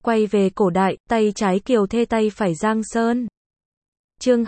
Quay về cổ đại, tay trái Kiều Thê tay phải Giang Sơn. Chương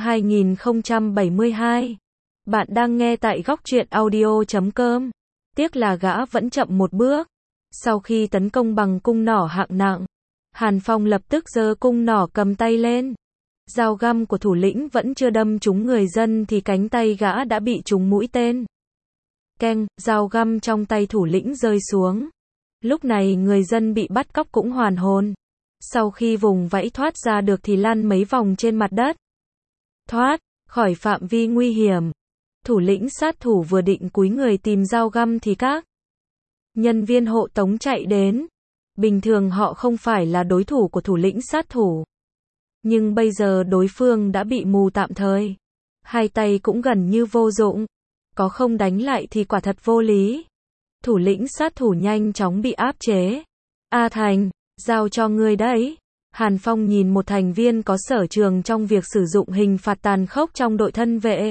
2072. Bạn đang nghe tại góc truyện audio.com. Tiếc là gã vẫn chậm một bước. Sau khi tấn công bằng cung nỏ hạng nặng, Hàn Phong lập tức giơ cung nỏ cầm tay lên. Dao găm của thủ lĩnh vẫn chưa đâm trúng người dân thì cánh tay gã đã bị trúng mũi tên. Keng, dao găm trong tay thủ lĩnh rơi xuống. Lúc này người dân bị bắt cóc cũng hoàn hồn. Sau khi vùng vẫy thoát ra được thì lăn mấy vòng trên mặt đất. Thoát khỏi phạm vi nguy hiểm. Thủ lĩnh sát thủ vừa định cúi người tìm dao găm thì các nhân viên hộ tống chạy đến. Bình thường họ không phải là đối thủ của thủ lĩnh sát thủ. Nhưng bây giờ đối phương đã bị mù tạm thời. Hai tay cũng gần như vô dụng. Có không đánh lại thì quả thật vô lý. Thủ lĩnh sát thủ nhanh chóng bị áp chế. A Thành, giao cho ngươi đấy. Hàn Phong nhìn một thành viên có sở trường trong việc sử dụng hình phạt tàn khốc trong đội thân vệ.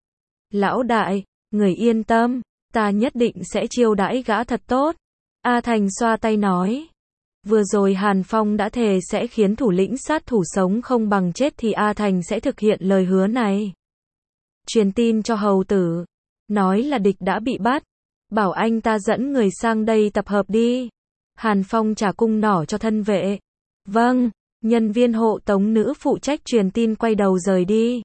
Lão đại, người yên tâm, ta nhất định sẽ chiêu đãi gã thật tốt. A Thành xoa tay nói. Vừa rồi Hàn Phong đã thề sẽ khiến thủ lĩnh sát thủ sống không bằng chết thì A Thành sẽ thực hiện lời hứa này. Truyền tin cho hầu tử. Nói là địch đã bị bắt. Bảo anh ta dẫn người sang đây tập hợp đi. Hàn Phong trả cung nỏ cho thân vệ. Vâng, nhân viên hộ tống nữ phụ trách truyền tin quay đầu rời đi.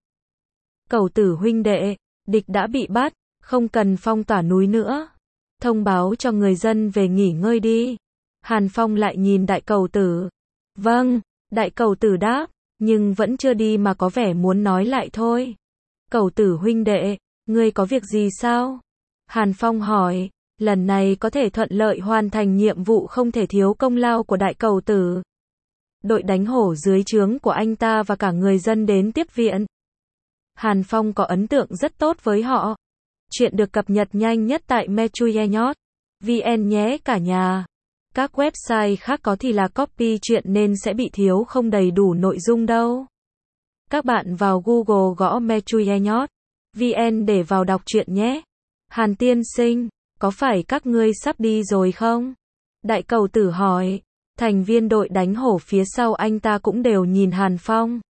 Cẩu tử huynh đệ, địch đã bị bắt, không cần phong tỏa núi nữa. Thông báo cho người dân về nghỉ ngơi đi. Hàn Phong lại nhìn đại cẩu tử. Vâng, đại cẩu tử đáp, nhưng vẫn chưa đi mà có vẻ muốn nói lại thôi. Cẩu tử huynh đệ, ngươi có việc gì sao? Hàn Phong hỏi, lần này có thể thuận lợi hoàn thành nhiệm vụ không thể thiếu công lao của đại cẩu tử. Đội đánh hổ dưới trướng của anh ta và cả người dân đến tiếp viện. Hàn Phong có ấn tượng rất tốt với họ. Chuyện được cập nhật nhanh nhất tại metruyehnyot.vn nhé cả nhà. Các website khác có thì là copy chuyện nên sẽ bị thiếu không đầy đủ nội dung đâu. Các bạn vào Google gõ metruyehnyot.vn để vào đọc truyện nhé. Hàn tiên sinh, có phải các ngươi sắp đi rồi không? Đại cẩu tử hỏi. Thành viên đội đánh hổ phía sau anh ta cũng đều nhìn Hàn Phong.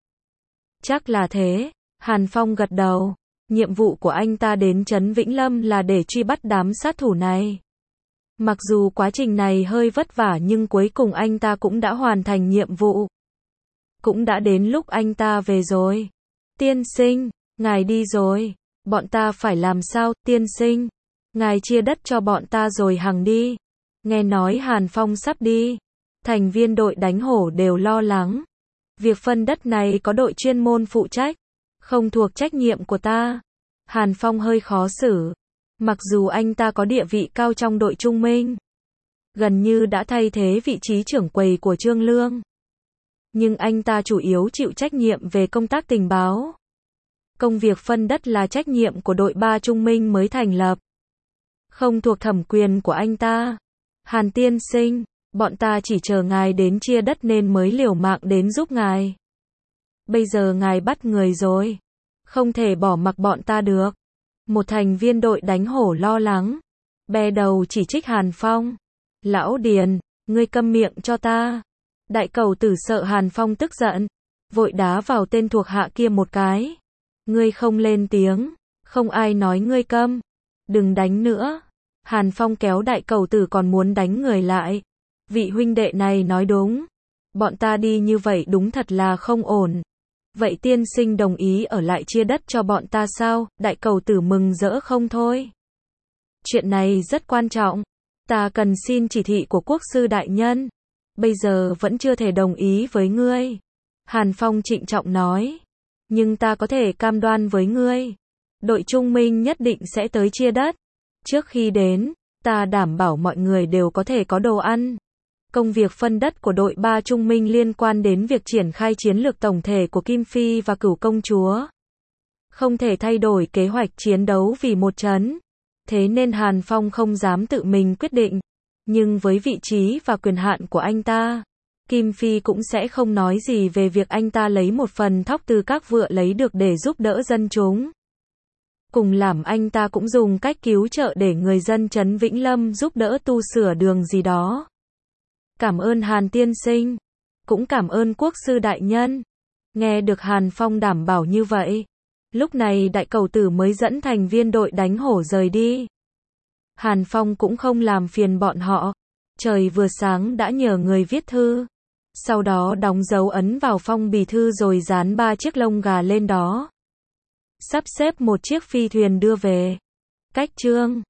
Chắc là thế. Hàn Phong gật đầu. Nhiệm vụ của anh ta đến trấn Vĩnh Lâm là để truy bắt đám sát thủ này. Mặc dù quá trình này hơi vất vả nhưng cuối cùng anh ta cũng đã hoàn thành nhiệm vụ. Cũng đã đến lúc anh ta về rồi. Tiên sinh, ngài đi rồi. Bọn ta phải làm sao, tiên sinh? Ngài chia đất cho bọn ta rồi hằng đi. Nghe nói Hàn Phong sắp đi. Thành viên đội đánh hổ đều lo lắng. Việc phân đất này có đội chuyên môn phụ trách. Không thuộc trách nhiệm của ta. Hàn Phong hơi khó xử. Mặc dù anh ta có địa vị cao trong đội Trung Minh. Gần như đã thay thế vị trí trưởng quầy của Trương Lương. Nhưng anh ta chủ yếu chịu trách nhiệm về công tác tình báo. Công việc phân đất là trách nhiệm của đội 3 Trung Minh mới thành lập. Không thuộc thẩm quyền của anh ta. Hàn tiên sinh, bọn ta chỉ chờ ngài đến chia đất nên mới liều mạng đến giúp ngài. Bây giờ ngài bắt người rồi. Không thể bỏ mặc bọn ta được. Một thành viên đội đánh hổ lo lắng. Bè đầu chỉ trích Hàn Phong. Lão Điền, ngươi câm miệng cho ta. Đại cẩu tử sợ Hàn Phong tức giận. Vội đá vào tên thuộc hạ kia một cái. Ngươi không lên tiếng. Không ai nói ngươi câm. Đừng đánh nữa. Hàn Phong kéo đại cẩu tử còn muốn đánh người lại. Vị huynh đệ này nói đúng. Bọn ta đi như vậy đúng thật là không ổn. Vậy tiên sinh đồng ý ở lại chia đất cho bọn ta sao? Đại cẩu tử mừng rỡ không thôi. Chuyện này rất quan trọng. Ta cần xin chỉ thị của quốc sư đại nhân. Bây giờ vẫn chưa thể đồng ý với ngươi. Hàn Phong trịnh trọng nói. Nhưng ta có thể cam đoan với ngươi. Đội Trung Minh nhất định sẽ tới chia đất. Trước khi đến, ta đảm bảo mọi người đều có thể có đồ ăn. Công việc phân đất của đội 3 Trung Minh liên quan đến việc triển khai chiến lược tổng thể của Kim Phi và Cửu Công Chúa. Không thể thay đổi kế hoạch chiến đấu vì một trấn. Thế nên Hàn Phong không dám tự mình quyết định. Nhưng với vị trí và quyền hạn của anh ta, Kim Phi cũng sẽ không nói gì về việc anh ta lấy một phần thóc từ các vựa lấy được để giúp đỡ dân chúng. Cùng làm anh ta cũng dùng cách cứu trợ để người dân trấn Vĩnh Lâm giúp đỡ tu sửa đường gì đó. Cảm ơn Hàn tiên sinh. cũng cảm ơn quốc sư đại nhân. Nghe được Hàn Phong đảm bảo như vậy, lúc này đại cầu tử mới dẫn thành viên đội đánh hổ rời đi. Hàn Phong cũng không làm phiền bọn họ, trời vừa sáng đã nhờ người viết thư, sau đó đóng dấu ấn vào phong bì thư rồi dán 3 chiếc lông gà lên đó. Sắp xếp một chiếc phi thuyền đưa về. Cách chương